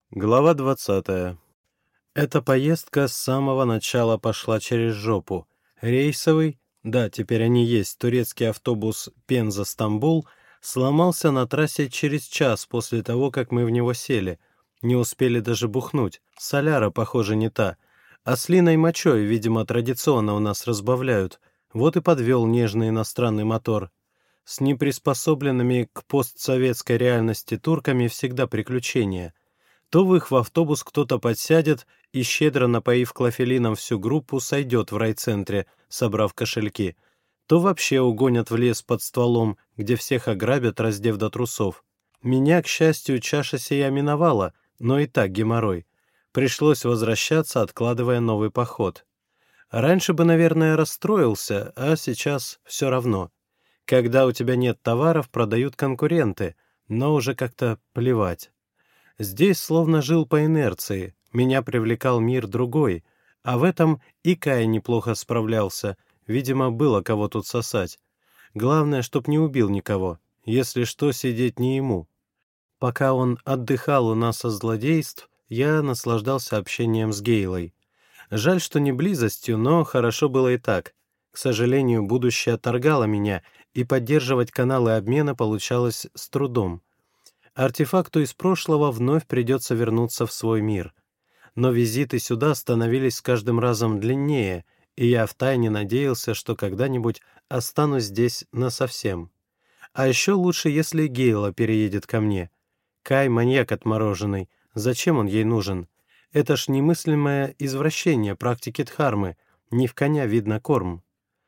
Глава 20. Эта поездка с самого начала пошла через жопу. Рейсовый, да, теперь они есть, турецкий автобус Пенза-Стамбул, сломался на трассе через час после того, как мы в него сели. Не успели даже бухнуть. Соляра, похоже, не та. Ослиной мочой, видимо, традиционно у нас разбавляют. Вот и подвел нежный иностранный мотор. С неприспособленными к постсоветской реальности турками всегда приключения. То в их в автобус кто-то подсядет и, щедро напоив клофелином всю группу, сойдет в райцентре, собрав кошельки, то вообще угонят в лес под стволом, где всех ограбят, раздев до трусов. Меня, к счастью, чаша сия миновала, но и так геморрой. Пришлось возвращаться, откладывая новый поход. Раньше бы, наверное, расстроился, а сейчас все равно. Когда у тебя нет товаров, продают конкуренты, но уже как-то плевать. Здесь словно жил по инерции, меня привлекал мир другой, а в этом и Кай неплохо справлялся, видимо, было кого тут сосать. Главное, чтоб не убил никого, если что, сидеть не ему. Пока он отдыхал у нас от злодейств, я наслаждался общением с Гейлой. Жаль, что не близостью, но хорошо было и так. К сожалению, будущее отторгало меня, и поддерживать каналы обмена получалось с трудом. Артефакту из прошлого вновь придется вернуться в свой мир. Но визиты сюда становились с каждым разом длиннее, и я втайне надеялся, что когда-нибудь останусь здесь насовсем. А еще лучше, если Гейла переедет ко мне. Кай — маньяк отмороженный. Зачем он ей нужен? Это ж немыслимое извращение практики Дхармы. Не в коня видно корм.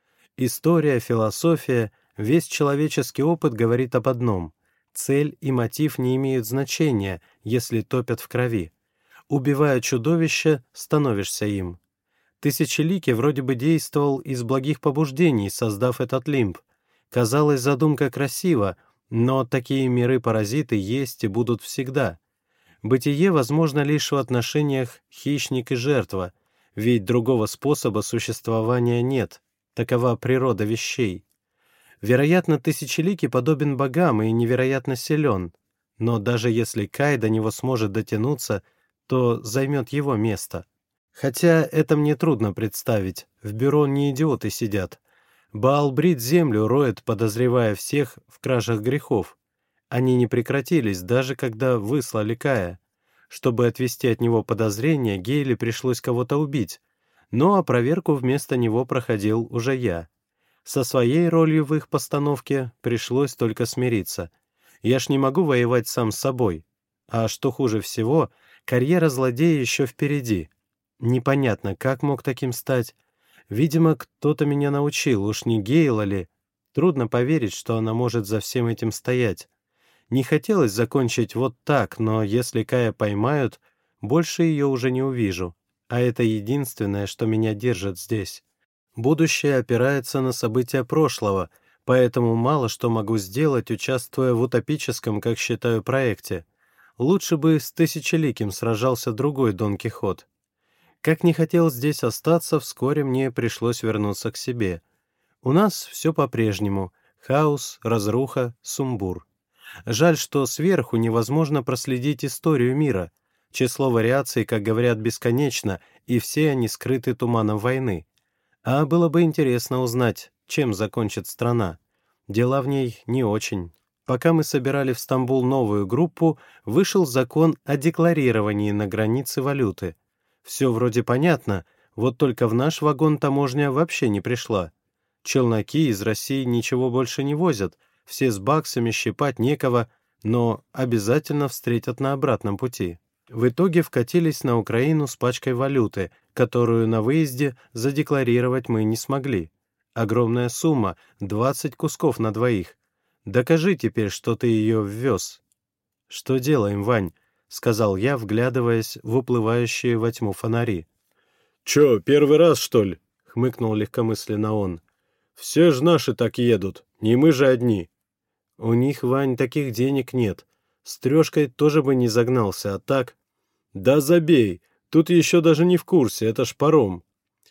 История, философия, весь человеческий опыт говорит об одном — цель и мотив не имеют значения, если топят в крови. Убивая чудовище, становишься им. Тысячеликий вроде бы действовал из благих побуждений, создав этот лимб. Казалось, задумка красива, но такие миры-паразиты есть и будут всегда. Бытие возможно лишь в отношениях хищник и жертва, ведь другого способа существования нет. Такова природа вещей. Вероятно, Тысячеликий подобен богам и невероятно силен, но даже если Кай до него сможет дотянуться, то займет его место. Хотя это мне трудно представить, в бюро не идиоты сидят. Баал-Брит землю роет, подозревая всех в кражах грехов. Они не прекратились, даже когда выслали Кая. Чтобы отвести от него подозрения, Гейле пришлось кого-то убить, но проверку вместо него проходил уже я. Со своей ролью в их постановке пришлось только смириться. Я ж не могу воевать сам с собой. А что хуже всего, карьера злодея еще впереди. Непонятно, как мог таким стать. Видимо, кто-то меня научил, уж не Гейла ли. Трудно поверить, что она может за всем этим стоять. Не хотелось закончить вот так, но если Кая поймают, больше ее уже не увижу. А это единственное, что меня держит здесь. Будущее опирается на события прошлого, поэтому мало что могу сделать, участвуя в утопическом, как считаю, проекте. Лучше бы с Тысячеликим сражался другой Дон Кихот. Как не хотел здесь остаться, вскоре мне пришлось вернуться к себе. У нас все по-прежнему — хаос, разруха, сумбур. Жаль, что сверху невозможно проследить историю мира. Число вариаций, как говорят, бесконечно, и все они скрыты туманом войны. А было бы интересно узнать, чем закончит страна. Дела в ней не очень. Пока мы собирали в Стамбул новую группу, вышел закон о декларировании на границе валюты. Все вроде понятно, вот только в наш вагон таможня вообще не пришла. Челноки из России ничего больше не возят, все с баксами, щипать некого, но обязательно встретят на обратном пути. В итоге вкатились на Украину с пачкой валюты, которую на выезде задекларировать мы не смогли. Огромная сумма — 20 кусков на двоих. Докажи теперь, что ты ее ввез. — Что делаем, Вань? — сказал я, вглядываясь в уплывающие во тьму фонари. — Че, первый раз, что ли? — хмыкнул легкомысленно он. — Все ж наши так едут, не мы же одни. — У них, Вань, таких денег нет. С трешкой тоже бы не загнался, а так... «Да забей! Тут еще даже не в курсе, это ж паром!»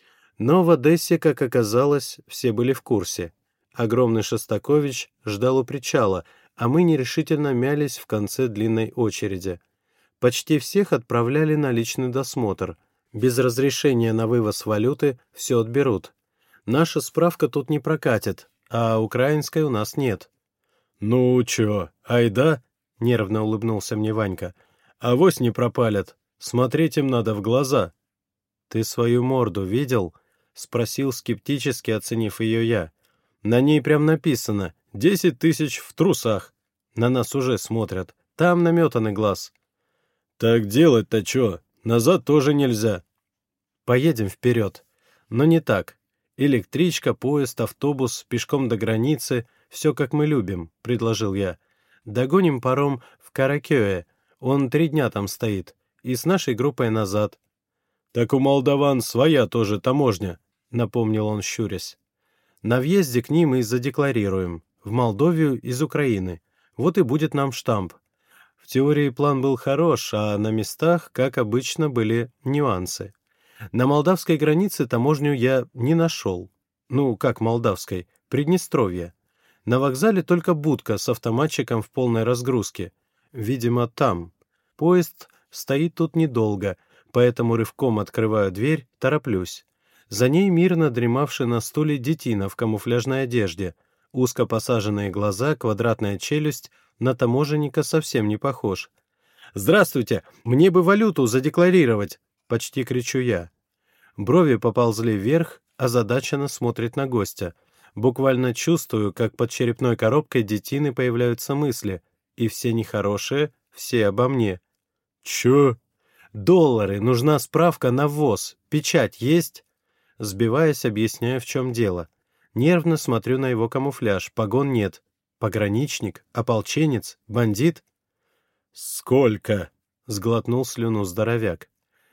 Но в Одессе, как оказалось, все были в курсе. Огромный Шостакович ждал у причала, а мы нерешительно мялись в конце длинной очереди. Почти всех отправляли на личный досмотр. Без разрешения на вывоз валюты все отберут. Наша справка тут не прокатит, а украинской у нас нет. «Ну чё, айда?» — нервно улыбнулся мне Ванька. «Авось не пропалят. Смотреть им надо в глаза». «Ты свою морду видел?» — спросил, скептически оценив ее я. «На ней прям написано 10 тысяч в трусах. На нас уже смотрят. Там наметанный глаз». «Так делать-то чё? Назад тоже нельзя». «Поедем вперед. Но не так. Электричка, поезд, автобус, пешком до границы — все как мы любим», — предложил я. «Догоним паром в Каракёе. Он 3 дня там стоит. И с нашей группой назад». «Так у молдаван своя тоже таможня», — напомнил он, щурясь. «На въезде к ним и задекларируем. В Молдовию из Украины. Вот и будет нам штамп». В теории план был хорош, а на местах, как обычно, были нюансы. На молдавской границе таможню я не нашел. Ну, как молдавской? Приднестровье. На вокзале только будка с автоматчиком в полной разгрузке. Видимо, там. Поезд стоит тут недолго, поэтому рывком открываю дверь, тороплюсь. За ней мирно дремавший на стуле детина в камуфляжной одежде. Узко посаженные глаза, квадратная челюсть, на таможенника совсем не похож. «Здравствуйте! Мне бы валюту задекларировать!» — почти кричу я. Брови поползли вверх, озадаченно смотрит на гостя. Буквально чувствую, как под черепной коробкой детины появляются мысли. И все нехорошие, все обо мне. «Чё?» «Доллары, нужна справка на ввоз. Печать есть?» Сбиваясь, объясняю, в чем дело. Нервно смотрю на его камуфляж. Погон нет. Пограничник? Ополченец? Бандит? «Сколько?» — сглотнул слюну здоровяк.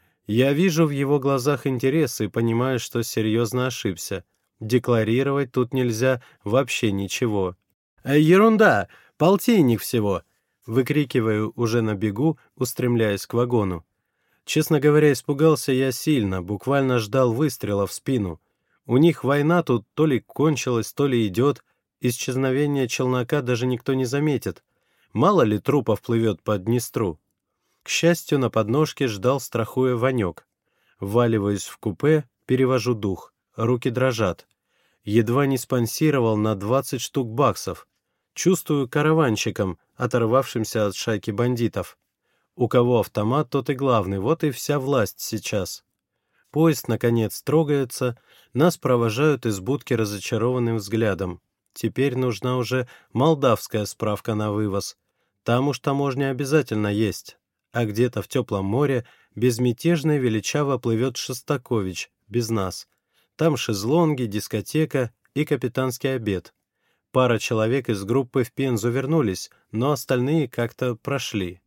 Я вижу в его глазах интерес и понимаю, что серьезно ошибся. Декларировать тут нельзя вообще ничего. «Ерунда! Полтинник всего!» — выкрикиваю уже на бегу, устремляясь к вагону. Честно говоря, испугался я сильно, буквально ждал выстрела в спину. У них война тут то ли кончилась, то ли идет. Исчезновение челнока даже никто не заметит. Мало ли трупов плывет по Днестру. К счастью, на подножке ждал, страхуя, Ванек. Вваливаюсь в купе, перевожу дух. Руки дрожат. Едва не спонсировал на 20 штук баксов. Чувствую караванщиком, оторвавшимся от шайки бандитов. У кого автомат, тот и главный, вот и вся власть сейчас. Поезд, наконец, трогается, нас провожают из будки разочарованным взглядом. Теперь нужна уже молдавская справка на вывоз. Там уж таможня обязательно есть. А где-то в теплом море безмятежно и величаво плывет Шостакович, без нас. Там шезлонги, дискотека и капитанский обед. Пара человек из группы в Пензу вернулись, но остальные как-то прошли.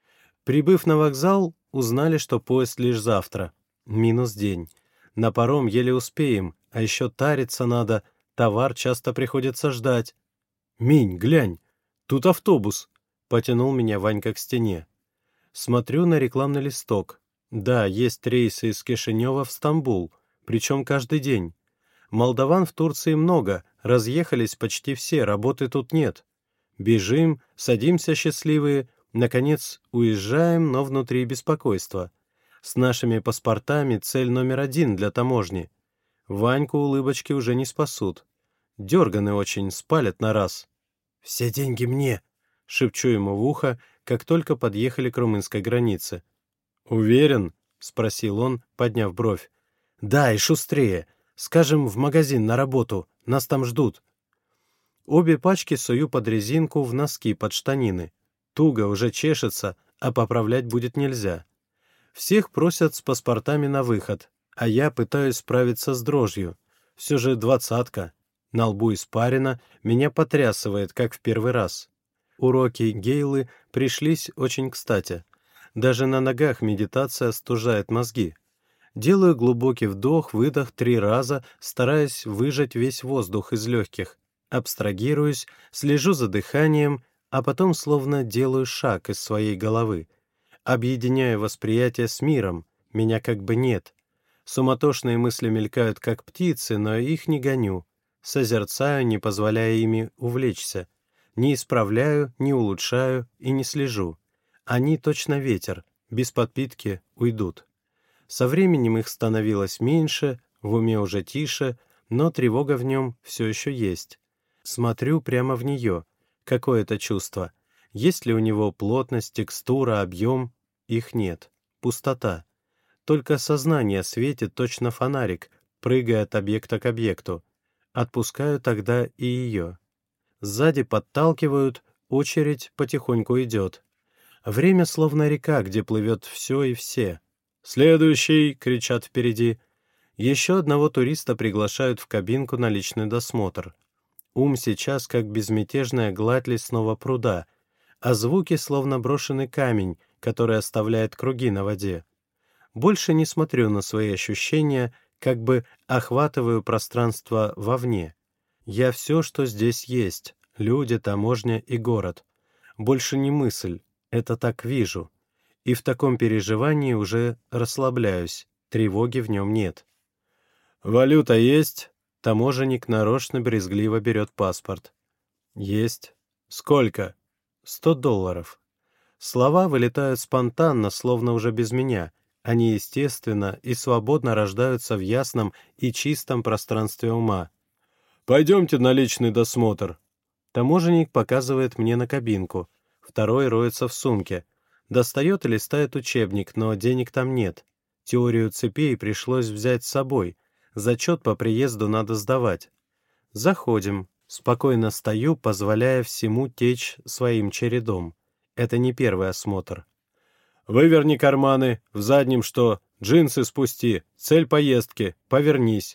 Прибыв на вокзал, узнали, что поезд лишь завтра. Минус день. На паром еле успеем, а еще тариться надо, товар часто приходится ждать. «Минь, глянь, тут автобус!» — потянул меня Ванька к стене. Смотрю на рекламный листок. Да, есть рейсы из Кишинева в Стамбул, причем каждый день. Молдаван в Турции много, разъехались почти все, работы тут нет. Бежим, садимся счастливые, наконец уезжаем, но внутри беспокойство. С нашими паспортами цель номер 1 для таможни. Ваньку улыбочки уже не спасут. Дерганы очень, спалят на раз. «Все деньги мне!» — шепчу ему в ухо, как только подъехали к румынской границе. «Уверен?» — спросил он, подняв бровь. «Да, и шустрее. Скажем, в магазин на работу. Нас там ждут». Обе пачки сую под резинку в носки под штанины. Туго уже чешется, а поправлять будет нельзя. Всех просят с паспортами на выход, а я пытаюсь справиться с дрожью. Все же 20-ка. На лбу испарина, меня потрясывает, как в первый раз. Уроки Гейлы пришлись очень кстати. Даже на ногах медитация остужает мозги. Делаю глубокий вдох-выдох 3 раза, стараясь выжать весь воздух из легких. Абстрагируюсь, слежу за дыханием, а потом словно делаю шаг из своей головы. Объединяю восприятие с миром, меня как бы нет. Суматошные мысли мелькают, как птицы, но их не гоню. Созерцаю, не позволяя ими увлечься. Не исправляю, не улучшаю и не слежу. Они точно ветер, без подпитки уйдут. Со временем их становилось меньше, в уме уже тише, но тревога в нем все еще есть. Смотрю прямо в нее. Какое это чувство? Есть ли у него плотность, текстура, объем? Их нет. Пустота. Только сознание светит точно фонарик, прыгая от объекта к объекту. Отпускаю тогда и ее. Сзади подталкивают, очередь потихоньку идет. Время словно река, где плывет все и все. «Следующий!» — кричат впереди. Еще одного туриста приглашают в кабинку на личный досмотр. Ум сейчас как безмятежная гладь лесного пруда, а звуки словно брошенный камень, который оставляет круги на воде. Больше не смотрю на свои ощущения, как бы охватываю пространство вовне. Я все, что здесь есть, люди, таможня и город. Больше не мысль, это так вижу. И в таком переживании уже расслабляюсь, тревоги в нем нет. «Валюта есть?» Таможенник нарочно брезгливо берет паспорт. «Есть». «Сколько?» $100. Слова вылетают спонтанно, словно уже без меня. Они естественно и свободно рождаются в ясном и чистом пространстве ума. «Пойдемте на личный досмотр». Таможенник показывает мне на кабинку. Второй роется в сумке. Достает и листает учебник, но денег там нет. Теорию цепей пришлось взять с собой. Зачет по приезду надо сдавать. Заходим. Спокойно стою, позволяя всему течь своим чередом. Это не первый осмотр. «Выверни карманы. В заднем что? Джинсы спусти. Цель поездки. Повернись».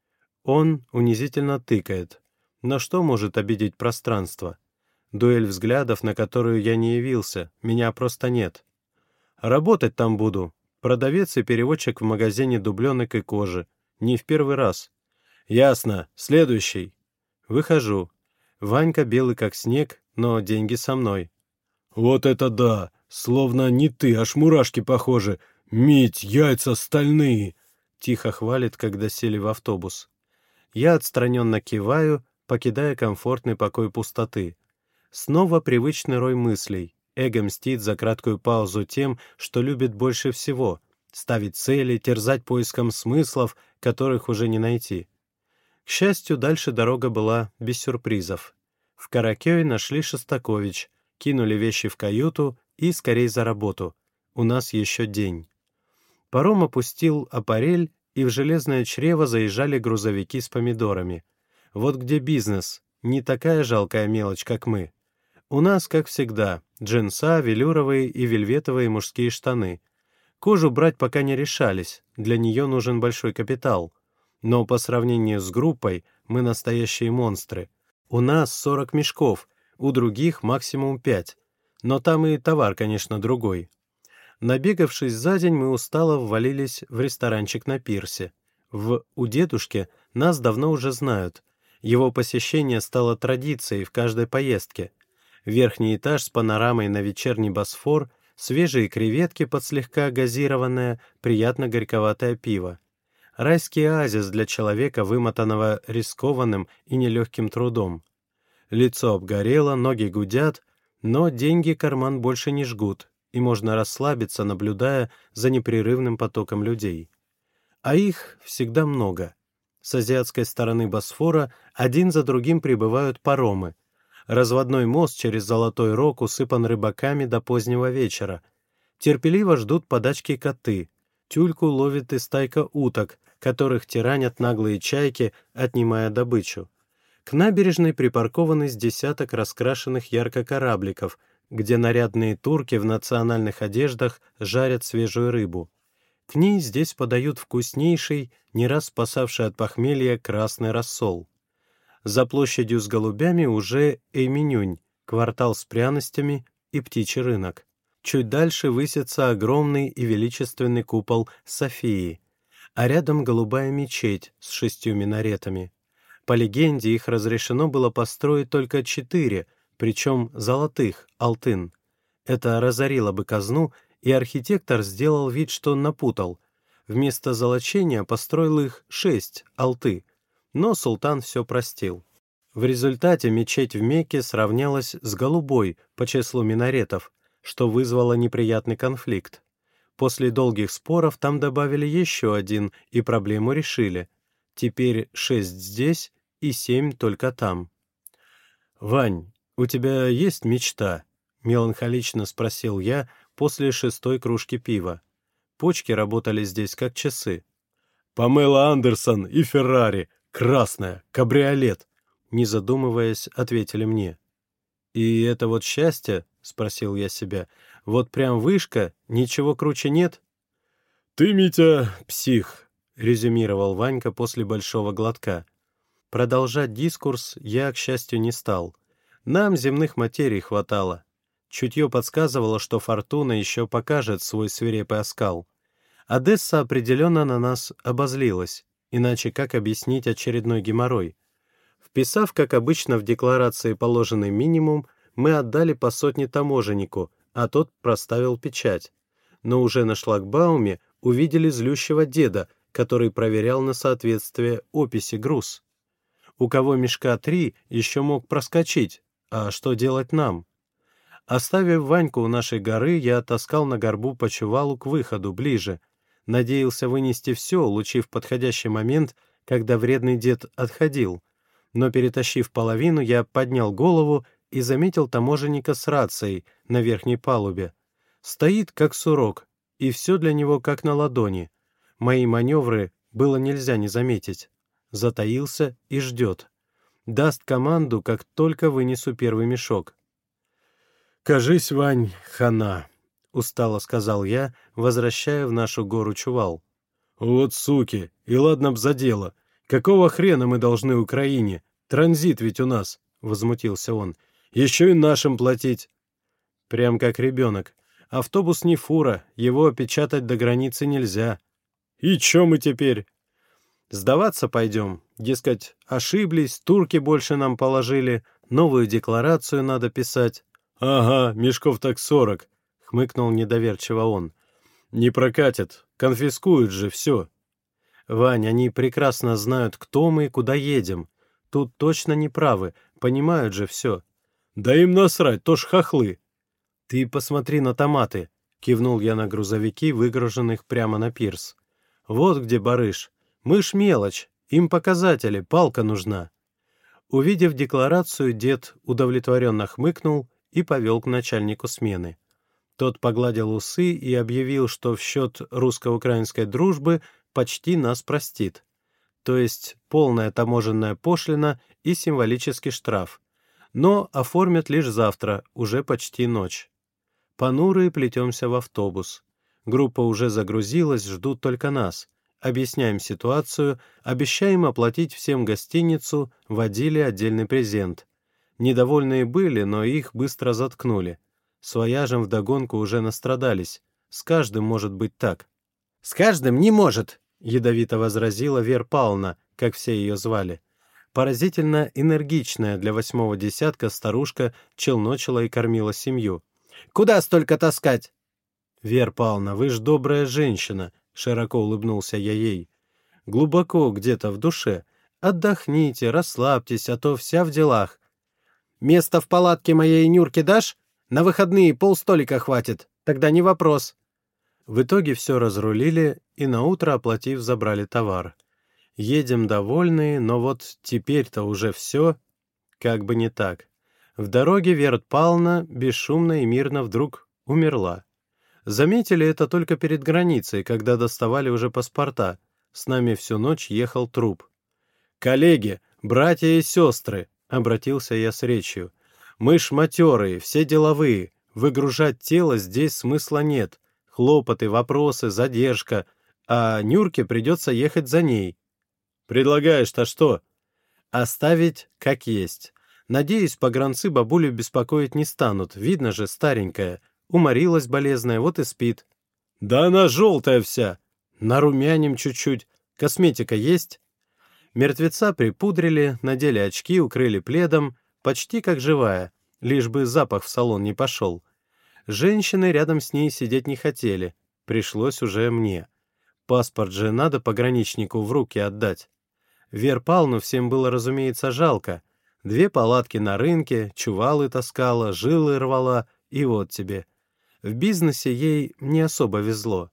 Он унизительно тыкает. Но что может обидеть пространство? Дуэль взглядов, на которую я не явился. Меня просто нет. Работать там буду. Продавец и переводчик в магазине дубленок и кожи. Не в первый раз. Ясно. Следующий. Выхожу. Ванька белый как снег, но деньги со мной. «Вот это да! Словно не ты, аж мурашки похожи. Мить, яйца стальные!» Тихо хвалит, когда сели в автобус. Я отстраненно киваю, покидая комфортный покой пустоты. Снова привычный рой мыслей. Эго мстит за краткую паузу тем, что любит больше всего. Ставить цели, терзать поиском смыслов, которых уже не найти. К счастью, дальше дорога была без сюрпризов. В Каракёе нашли Шостакович, кинули вещи в каюту и скорей за работу. У нас еще день. Паром опустил аппарель, и в железное чрево заезжали грузовики с помидорами. Вот где бизнес, не такая жалкая мелочь, как мы. У нас, как всегда, джинса, велюровые и вельветовые мужские штаны. Кожу брать пока не решались, для нее нужен большой капитал. Но по сравнению с группой мы настоящие монстры. У нас 40 мешков, у других максимум 5. Но там и товар, конечно, другой. Набегавшись за день, мы устало ввалились в ресторанчик на пирсе. У дедушки нас давно уже знают. Его посещение стало традицией в каждой поездке. Верхний этаж с панорамой на вечерний Босфор, свежие креветки под слегка газированное, приятно горьковатое пиво. Райский оазис для человека, вымотанного рискованным и нелегким трудом. Лицо обгорело, ноги гудят, но деньги карман больше не жгут, и можно расслабиться, наблюдая за непрерывным потоком людей. А их всегда много. С азиатской стороны Босфора один за другим прибывают паромы. Разводной мост через Золотой Рог усыпан рыбаками до позднего вечера. Терпеливо ждут подачки коты. Тюльку ловит и стайка уток, которых тиранят наглые чайки, отнимая добычу. К набережной припаркованы с десяток раскрашенных ярко корабликов, где нарядные турки в национальных одеждах жарят свежую рыбу. К ней здесь подают вкуснейший, не раз спасавший от похмелья, красный рассол. За площадью с голубями уже Эйменюнь, квартал с пряностями и птичий рынок. Чуть дальше высится огромный и величественный купол Софии, а рядом голубая мечеть с 6 минаретами. По легенде, их разрешено было построить только 4, причем золотых, алтын. Это разорило бы казну, и архитектор сделал вид, что напутал. Вместо золочения построил их 6, алты. Но султан все простил. В результате мечеть в Мекке сравнялась с голубой по числу минаретов, что вызвало неприятный конфликт. После долгих споров там добавили еще один, и проблему решили. Теперь 6 здесь и 7 только там. «Вань, у тебя есть мечта?» — меланхолично спросил я после 6-й кружки пива. Почки работали здесь как часы. «Памела Андерсон и Феррари, красная, кабриолет», — не задумываясь, ответили мне. «И это вот счастье?» — спросил я себя. «Вот прям вышка, ничего круче нет?» «Ты, Митя, псих», — резюмировал Ванька после большого глотка. Продолжать дискурс я, к счастью, не стал. Нам земных материй хватало. Чутье подсказывало, что фортуна еще покажет свой свирепый оскал. Одесса определенно на нас обозлилась, иначе как объяснить очередной геморрой? Вписав, как обычно, в декларации положенный минимум, мы отдали по 100 таможеннику, а тот проставил печать. Но уже на шлагбауме увидели злющего деда, который проверял на соответствие описи груз. У кого мешка 3, еще мог проскочить, а что делать нам? Оставив Ваньку у нашей горы, я таскал на горбу почевалу к выходу, ближе. Надеялся вынести все, улучив подходящий момент, когда вредный дед отходил. Но, перетащив половину, я поднял голову и заметил таможенника с рацией на верхней палубе. Стоит, как сурок, и все для него как на ладони. Мои маневры было нельзя не заметить. Затаился и ждет. Даст команду, как только вынесу первый мешок. «Кажись, Вань, хана», — устало сказал я, возвращая в нашу гору чувал. «Вот суки, и ладно б за дело. Какого хрена мы должны Украине? Транзит ведь у нас», — возмутился он. «Еще и нашим платить». Прям как ребенок. Автобус не фура, его опечатать до границы нельзя. «И че мы теперь?» «Сдаваться пойдем. Дескать, ошиблись, турки больше нам положили, новую декларацию надо писать». «Ага, мешков так 40», — хмыкнул недоверчиво он. «Не прокатит, конфискуют же все». «Вань, они прекрасно знают, кто мы и куда едем. Тут точно не правы, понимают же все». «Да им насрать, то ж хохлы». «Ты посмотри на томаты», — кивнул я на грузовики, выгруженных прямо на пирс. «Вот где барыш. Мы ж мелочь, им показатели, палка нужна». Увидев декларацию, дед удовлетворенно хмыкнул и повел к начальнику смены. Тот погладил усы и объявил, что в счет русско-украинской дружбы почти нас простит. То есть полная таможенная пошлина и символический штраф. Но оформят лишь завтра, уже почти ночь. Понурые плетемся в автобус. Группа уже загрузилась, ждут только нас. Объясняем ситуацию, обещаем оплатить всем гостиницу, водили отдельный презент. Недовольные были, но их быстро заткнули. С вояжем вдогонку уже настрадались. С каждым может быть так. «С каждым не может!» — ядовито возразила Вера Павловна, как все ее звали. Поразительно энергичная для 8-го десятка старушка челночила и кормила семью. «Куда столько таскать?» «Вера Павловна, вы ж добрая женщина», — широко улыбнулся я ей. «Глубоко где-то в душе. Отдохните, расслабьтесь, а то вся в делах. Место в палатке моей Нюрки дашь? На выходные полстолика хватит. Тогда не вопрос». В итоге все разрулили и наутро, оплатив, забрали товар. Едем довольные, но вот теперь-то уже все как бы не так. В дороге Вера Павловна бесшумно и мирно вдруг умерла. Заметили это только перед границей, когда доставали уже паспорта. С нами всю ночь ехал труп. «Коллеги, братья и сестры», — обратился я с речью, — «мы ж матерые, все деловые. Выгружать тело здесь смысла нет. Хлопоты, вопросы, задержка. А Нюрке придется ехать за ней». «Предлагаешь-то что?» «Оставить как есть. Надеюсь, погранцы бабулю беспокоить не станут. Видно же, старенькая. Уморилась болезная, вот и спит». «Да она желтая вся». «Нарумяним чуть-чуть. Косметика есть?» Мертвеца припудрили, надели очки, укрыли пледом, почти как живая, лишь бы запах в салон не пошел. Женщины рядом с ней сидеть не хотели, пришлось уже мне. Паспорт же надо пограничнику в руки отдать. Вер Павловну всем было, разумеется, жалко. 2 палатки на рынке, чувалы таскала, жилы рвала, и вот тебе. В бизнесе ей не особо везло.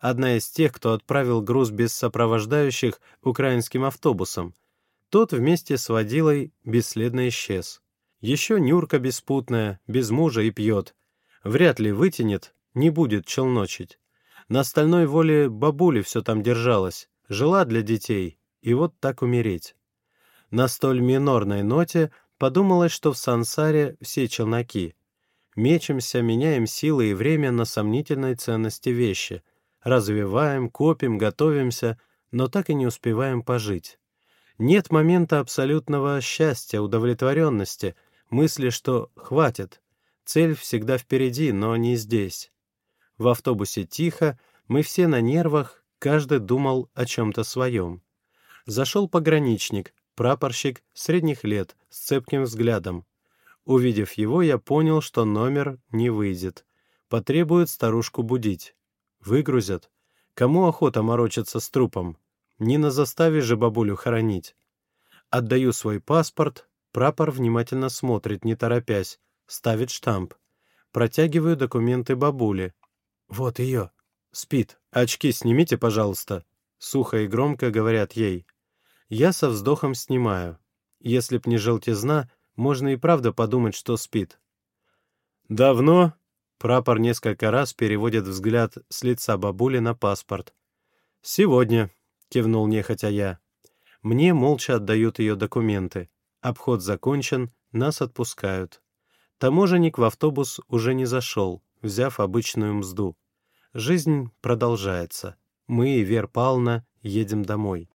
одна из тех, кто отправил груз без сопровождающих украинским автобусом. Тот вместе с водилой бесследно исчез. Еще Нюрка беспутная, без мужа и пьет. Вряд ли вытянет, не будет челночить. На стальной воле бабули все там держалась, жила для детей, и вот так умереть. На столь минорной ноте подумалось, что в сансаре все челноки. Мечемся, меняем силы и время на сомнительной ценности вещи. Развиваем, копим, готовимся, но так и не успеваем пожить. Нет момента абсолютного счастья, удовлетворенности, мысли, что хватит. Цель всегда впереди, но не здесь. В автобусе тихо, мы все на нервах, каждый думал о чем-то своем. Зашел пограничник, прапорщик средних лет, с цепким взглядом. Увидев его, я понял, что номер не выйдет. Потребует старушку будить. Выгрузят. Кому охота морочиться с трупом? Не на заставе же бабулю хоронить. Отдаю свой паспорт, прапор внимательно смотрит, не торопясь, ставит штамп. Протягиваю документы бабуле. Вот ее. Спит. Очки снимите, пожалуйста. Сухо и громко говорят ей. Я со вздохом снимаю. Если б не желтизна, можно и правда подумать, что спит. «Давно?» Прапор несколько раз переводит взгляд с лица бабули на паспорт. «Сегодня», — кивнул нехотя я. Мне молча отдают ее документы. Обход закончен, нас отпускают. Таможенник в автобус уже не зашел, взяв обычную мзду. Жизнь продолжается. Мы и Вера Павловна едем домой.